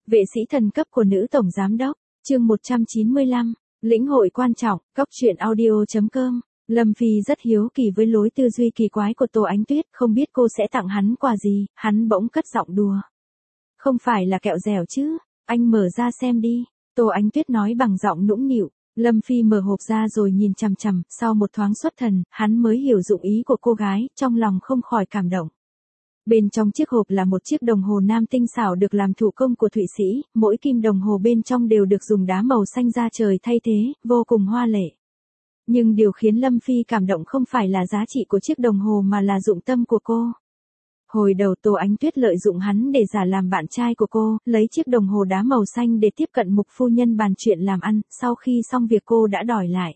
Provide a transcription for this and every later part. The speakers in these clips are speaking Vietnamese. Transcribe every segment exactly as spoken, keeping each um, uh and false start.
Vệ sĩ thần cấp của nữ tổng giám đốc, chương một trăm chín mươi lăm, lĩnh hội quan trọng, góc truyện audio chấm com. Lâm Phi rất hiếu kỳ với lối tư duy kỳ quái của Tô Ánh Tuyết, không biết cô sẽ tặng hắn quà gì, hắn bỗng cất giọng đùa. Không phải là kẹo dẻo chứ, anh mở ra xem đi, Tô Ánh Tuyết nói bằng giọng nũng nịu. Lâm Phi mở hộp ra rồi nhìn chằm chằm, sau một thoáng xuất thần, hắn mới hiểu dụng ý của cô gái, trong lòng không khỏi cảm động. Bên trong chiếc hộp là một chiếc đồng hồ nam tinh xảo được làm thủ công của Thụy Sĩ, mỗi kim đồng hồ bên trong đều được dùng đá màu xanh da trời thay thế, vô cùng hoa lệ. Nhưng điều khiến Lâm Phi cảm động không phải là giá trị của chiếc đồng hồ mà là dụng tâm của cô. Hồi đầu Tô Ánh Tuyết lợi dụng hắn để giả làm bạn trai của cô, lấy chiếc đồng hồ đá màu xanh để tiếp cận mục phu nhân bàn chuyện làm ăn, sau khi xong việc cô đã đòi lại.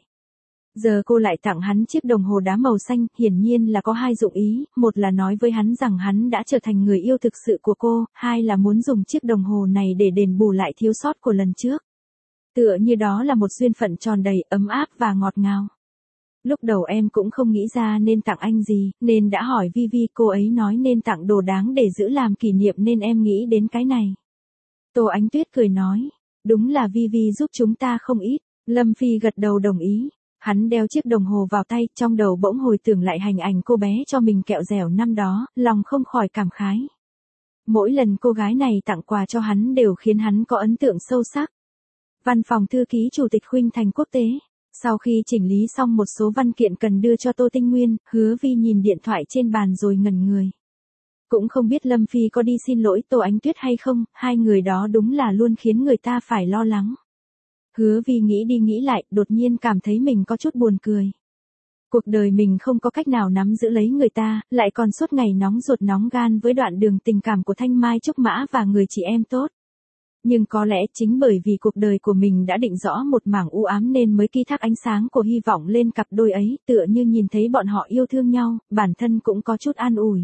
Giờ cô lại tặng hắn chiếc đồng hồ đá màu xanh, hiển nhiên là có hai dụng ý, một là nói với hắn rằng hắn đã trở thành người yêu thực sự của cô, hai là muốn dùng chiếc đồng hồ này để đền bù lại thiếu sót của lần trước. Tựa như đó là một duyên phận tròn đầy, ấm áp và ngọt ngào. Lúc đầu em cũng không nghĩ ra nên tặng anh gì, nên đã hỏi Vivi, cô ấy nói nên tặng đồ đáng để giữ làm kỷ niệm nên em nghĩ đến cái này. Tô Ánh Tuyết cười nói, đúng là Vivi giúp chúng ta không ít. Lâm Phi gật đầu đồng ý. Hắn đeo chiếc đồng hồ vào tay, trong đầu bỗng hồi tưởng lại hình ảnh cô bé cho mình kẹo dẻo năm đó, lòng không khỏi cảm khái. Mỗi lần cô gái này tặng quà cho hắn đều khiến hắn có ấn tượng sâu sắc. Văn phòng thư ký Chủ tịch Khuynh Thành Quốc tế. Sau khi chỉnh lý xong một số văn kiện cần đưa cho Tô Tinh Nguyên, Hứa Vi nhìn điện thoại trên bàn rồi ngẩn người. Cũng không biết Lâm Phi có đi xin lỗi Tô Ánh Tuyết hay không, hai người đó đúng là luôn khiến người ta phải lo lắng. Hứa Vi nghĩ đi nghĩ lại, đột nhiên cảm thấy mình có chút buồn cười. Cuộc đời mình không có cách nào nắm giữ lấy người ta, lại còn suốt ngày nóng ruột nóng gan với đoạn đường tình cảm của Thanh Mai Trúc Mã và người chị em tốt. Nhưng có lẽ chính bởi vì cuộc đời của mình đã định rõ một mảng u ám nên mới ký thác ánh sáng của hy vọng lên cặp đôi ấy, tựa như nhìn thấy bọn họ yêu thương nhau, bản thân cũng có chút an ủi.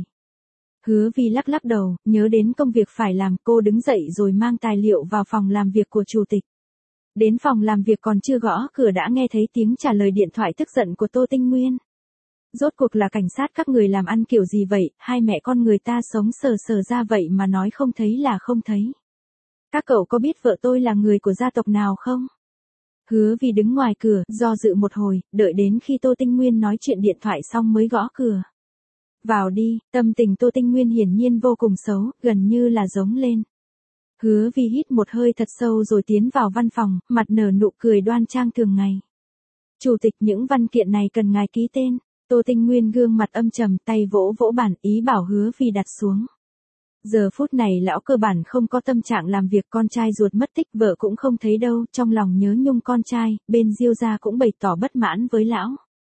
Hứa Vi lắc lắc đầu, nhớ đến công việc phải làm, cô đứng dậy rồi mang tài liệu vào phòng làm việc của chủ tịch. Đến phòng làm việc còn chưa gõ cửa đã nghe thấy tiếng trả lời điện thoại tức giận của Tô Tinh Nguyên. Rốt cuộc là cảnh sát các người làm ăn kiểu gì vậy, hai mẹ con người ta sống sờ sờ ra vậy mà nói không thấy là không thấy. Các cậu có biết vợ tôi là người của gia tộc nào không? Hứa Vi đứng ngoài cửa, do dự một hồi, đợi đến khi Tô Tinh Nguyên nói chuyện điện thoại xong mới gõ cửa. Vào đi, tâm tình Tô Tinh Nguyên hiển nhiên vô cùng xấu, gần như là giống lên. Hứa Vi hít một hơi thật sâu rồi tiến vào văn phòng, mặt nở nụ cười đoan trang thường ngày. Chủ tịch, những văn kiện này cần ngài ký tên. Tô Tinh Nguyên gương mặt âm trầm, tay vỗ vỗ bàn, ý bảo Hứa Vi đặt xuống. Giờ phút này lão cơ bản không có tâm trạng làm việc, con trai ruột mất tích, vợ cũng không thấy đâu, trong lòng nhớ nhung con trai, bên Diêu gia cũng bày tỏ bất mãn với lão.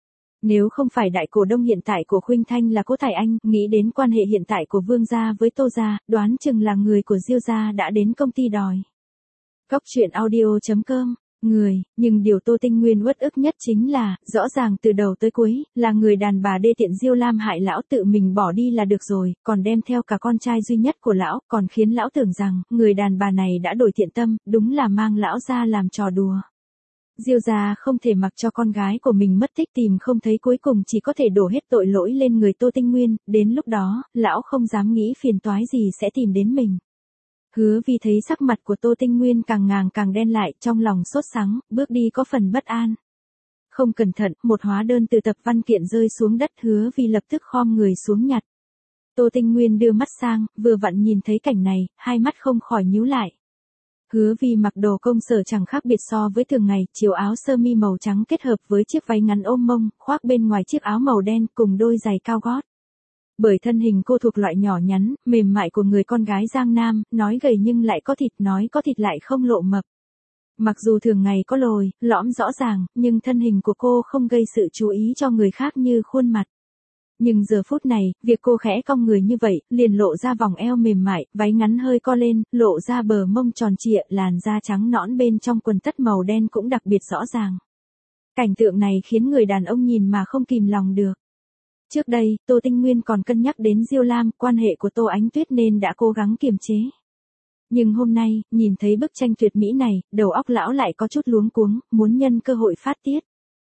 Nếu không phải đại cổ đông hiện tại của Khuynh Thanh là Cố Tài Anh, nghĩ đến quan hệ hiện tại của Vương gia với Tô gia, đoán chừng là người của Diêu gia đã đến công ty đòi. Góc truyện audio chấm com, người, nhưng điều Tô Tinh Nguyên uất ức nhất chính là, rõ ràng từ đầu tới cuối, là người đàn bà đê tiện Diêu Lam hại lão tự mình bỏ đi là được rồi, còn đem theo cả con trai duy nhất của lão, còn khiến lão tưởng rằng, người đàn bà này đã đổi thiện tâm, đúng là mang lão ra làm trò đùa. Diêu gia không thể mặc cho con gái của mình mất tích tìm không thấy, cuối cùng chỉ có thể đổ hết tội lỗi lên người Tô Tinh Nguyên, đến lúc đó, lão không dám nghĩ phiền toái gì sẽ tìm đến mình. Hứa Vi thấy sắc mặt của Tô Tinh Nguyên càng ngàng càng đen lại, trong lòng sốt sắng, bước đi có phần bất an. Không cẩn thận, một hóa đơn từ tập văn kiện rơi xuống đất, Hứa Vi lập tức khom người xuống nhặt. Tô Tinh Nguyên đưa mắt sang, vừa vặn nhìn thấy cảnh này, hai mắt không khỏi nhíu lại. Hứa Vi mặc đồ công sở chẳng khác biệt so với thường ngày, chiều áo sơ mi màu trắng kết hợp với chiếc váy ngắn ôm mông, khoác bên ngoài chiếc áo màu đen cùng đôi giày cao gót. Bởi thân hình cô thuộc loại nhỏ nhắn, mềm mại của người con gái Giang Nam, nói gầy nhưng lại có thịt, nói có thịt lại không lộ mập. Mặc dù thường ngày có lồi, lõm rõ ràng, nhưng thân hình của cô không gây sự chú ý cho người khác như khuôn mặt. Nhưng giờ phút này, việc cô khẽ cong người như vậy, liền lộ ra vòng eo mềm mại, váy ngắn hơi co lên, lộ ra bờ mông tròn trịa, làn da trắng nõn bên trong quần tất màu đen cũng đặc biệt rõ ràng. Cảnh tượng này khiến người đàn ông nhìn mà không kìm lòng được. Trước đây, Tô Tinh Nguyên còn cân nhắc đến Diêu Lam, quan hệ của Tô Ánh Tuyết nên đã cố gắng kiềm chế. Nhưng hôm nay, nhìn thấy bức tranh tuyệt mỹ này, đầu óc lão lại có chút luống cuống, muốn nhân cơ hội phát tiết.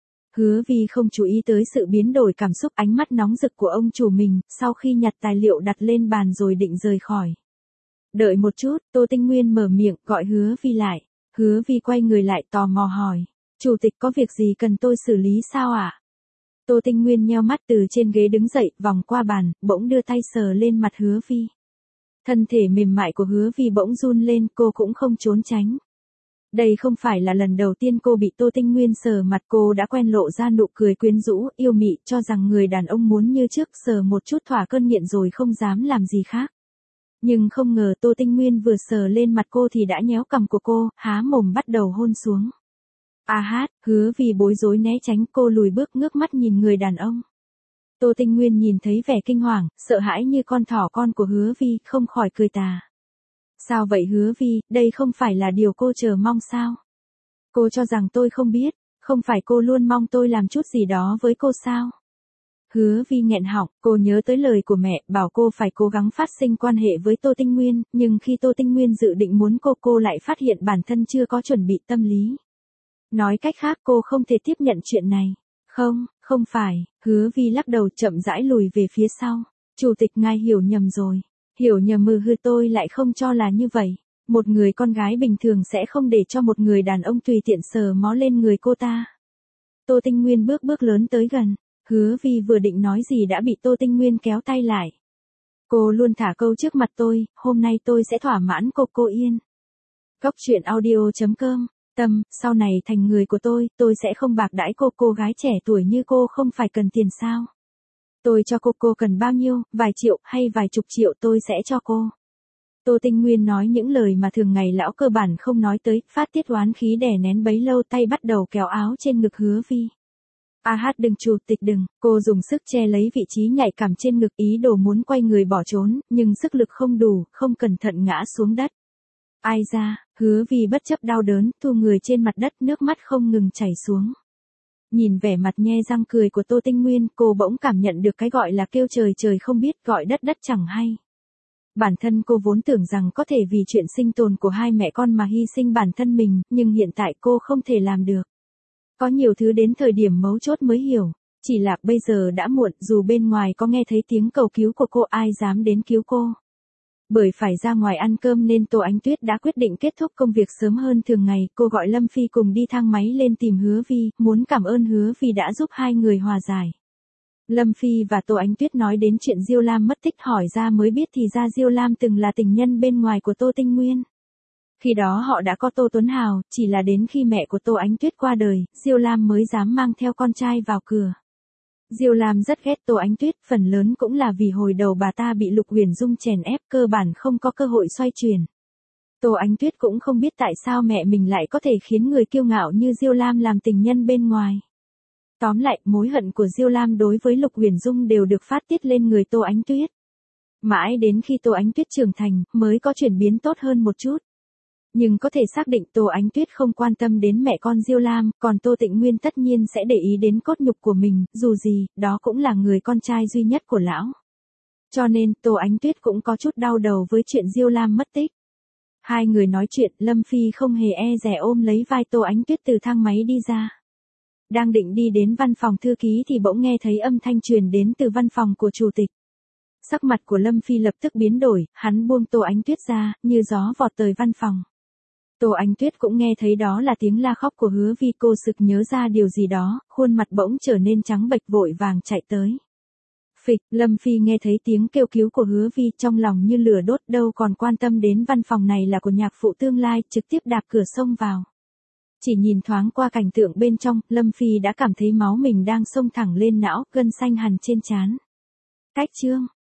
Hứa Vi không chú ý tới sự biến đổi cảm xúc, ánh mắt nóng rực của ông chủ mình, sau khi nhặt tài liệu đặt lên bàn rồi định rời khỏi. Đợi một chút, Tô Tinh Nguyên mở miệng gọi Hứa Vi lại. Hứa Vi quay người lại tò mò hỏi. Chủ tịch có việc gì cần tôi xử lý sao ạ? À? Tô Tinh Nguyên nheo mắt từ trên ghế đứng dậy, vòng qua bàn, bỗng đưa tay sờ lên mặt Hứa Vi. Thân thể mềm mại của Hứa Vi bỗng run lên, cô cũng không trốn tránh. Đây không phải là lần đầu tiên cô bị Tô Tinh Nguyên sờ mặt, cô đã quen lộ ra nụ cười quyến rũ, yêu mị, cho rằng người đàn ông muốn như trước, sờ một chút thỏa cơn nghiện rồi không dám làm gì khác. Nhưng không ngờ Tô Tinh Nguyên vừa sờ lên mặt cô thì đã nhéo cằm của cô, há mồm bắt đầu hôn xuống. A hát, Hứa Vi bối rối né tránh, cô lùi bước ngước mắt nhìn người đàn ông. Tô Tinh Nguyên nhìn thấy vẻ kinh hoàng, sợ hãi như con thỏ con của Hứa Vi, không khỏi cười tà. Sao vậy Hứa Vi, đây không phải là điều cô chờ mong sao? Cô cho rằng tôi không biết, không phải cô luôn mong tôi làm chút gì đó với cô sao? Hứa Vi nghẹn họng, cô nhớ tới lời của mẹ, bảo cô phải cố gắng phát sinh quan hệ với Tô Tinh Nguyên, nhưng khi Tô Tinh Nguyên dự định muốn cô, cô lại phát hiện bản thân chưa có chuẩn bị tâm lý. Nói cách khác cô không thể tiếp nhận chuyện này. Không, không phải, Hứa Vi lắc đầu chậm rãi lùi về phía sau. Chủ tịch ngài hiểu nhầm rồi. Hiểu nhầm mừ hư, tôi lại không cho là như vậy. Một người con gái bình thường sẽ không để cho một người đàn ông tùy tiện sờ mó lên người cô ta. Tô Tinh Nguyên bước bước lớn tới gần. Hứa Vi vừa định nói gì đã bị Tô Tinh Nguyên kéo tay lại. Cô luôn thả câu trước mặt tôi, hôm nay tôi sẽ thỏa mãn cô cô yên. Góc truyện audio chấm com. Tâm, sau này thành người của tôi, tôi sẽ không bạc đãi cô. Cô gái trẻ tuổi như cô không phải cần tiền sao? Tôi cho cô, cô cần bao nhiêu, vài triệu hay vài chục triệu tôi sẽ cho cô. Tô Tinh Nguyên nói những lời mà thường ngày lão cơ bản không nói tới, phát tiết oán khí đè nén bấy lâu, tay bắt đầu kéo áo trên ngực Hứa Vi. A hát đừng, chủ tịch đừng, cô dùng sức che lấy vị trí nhạy cảm trên ngực, ý đồ muốn quay người bỏ trốn, nhưng sức lực không đủ, không cẩn thận ngã xuống đất. Ai ra, Hứa Vi bất chấp đau đớn, thu người trên mặt đất, nước mắt không ngừng chảy xuống. Nhìn vẻ mặt nhe răng cười của Tô Tinh Nguyên, cô bỗng cảm nhận được cái gọi là kêu trời trời không biết, gọi đất đất chẳng hay. Bản thân cô vốn tưởng rằng có thể vì chuyện sinh tồn của hai mẹ con mà hy sinh bản thân mình, nhưng hiện tại cô không thể làm được. Có nhiều thứ đến thời điểm mấu chốt mới hiểu, chỉ là bây giờ đã muộn, dù bên ngoài có nghe thấy tiếng cầu cứu của cô, ai dám đến cứu cô. Bởi phải ra ngoài ăn cơm nên Tô Ánh Tuyết đã quyết định kết thúc công việc sớm hơn thường ngày, cô gọi Lâm Phi cùng đi thang máy lên tìm Hứa Vi, muốn cảm ơn Hứa Vi đã giúp hai người hòa giải. Lâm Phi và Tô Ánh Tuyết nói đến chuyện Diêu Lam mất tích, hỏi ra mới biết thì ra Diêu Lam từng là tình nhân bên ngoài của Tô Tinh Nguyên. Khi đó họ đã có Tô Tuấn Hào, chỉ là đến khi mẹ của Tô Ánh Tuyết qua đời, Diêu Lam mới dám mang theo con trai vào cửa. Diêu Lam rất ghét Tô Ánh Tuyết, phần lớn cũng là vì hồi đầu bà ta bị Lục Huyền Dung chèn ép, cơ bản không có cơ hội xoay chuyển. Tô Ánh Tuyết cũng không biết tại sao mẹ mình lại có thể khiến người kiêu ngạo như Diêu Lam làm tình nhân bên ngoài. Tóm lại, mối hận của Diêu Lam đối với Lục Huyền Dung đều được phát tiết lên người Tô Ánh Tuyết. Mãi đến khi Tô Ánh Tuyết trưởng thành, mới có chuyển biến tốt hơn một chút. Nhưng có thể xác định Tô Ánh Tuyết không quan tâm đến mẹ con Diêu Lam, còn Tô Tịnh Nguyên tất nhiên sẽ để ý đến cốt nhục của mình, dù gì, đó cũng là người con trai duy nhất của lão. Cho nên, Tô Ánh Tuyết cũng có chút đau đầu với chuyện Diêu Lam mất tích. Hai người nói chuyện, Lâm Phi không hề e dè ôm lấy vai Tô Ánh Tuyết từ thang máy đi ra. Đang định đi đến văn phòng thư ký thì bỗng nghe thấy âm thanh truyền đến từ văn phòng của chủ tịch. Sắc mặt của Lâm Phi lập tức biến đổi, hắn buông Tô Ánh Tuyết ra, như gió vọt tới văn phòng. Tô Ánh Tuyết cũng nghe thấy đó là tiếng la khóc của Hứa Vi, cô sực nhớ ra điều gì đó, khuôn mặt bỗng trở nên trắng bệch, vội vàng chạy tới. Phịch, Lâm Phi nghe thấy tiếng kêu cứu của Hứa Vi, trong lòng như lửa đốt, đâu còn quan tâm đến văn phòng này là của nhạc phụ tương lai, trực tiếp đạp cửa xông vào. Chỉ nhìn thoáng qua cảnh tượng bên trong, Lâm Phi đã cảm thấy máu mình đang xông thẳng lên não, gân xanh hằn trên trán. Cách chương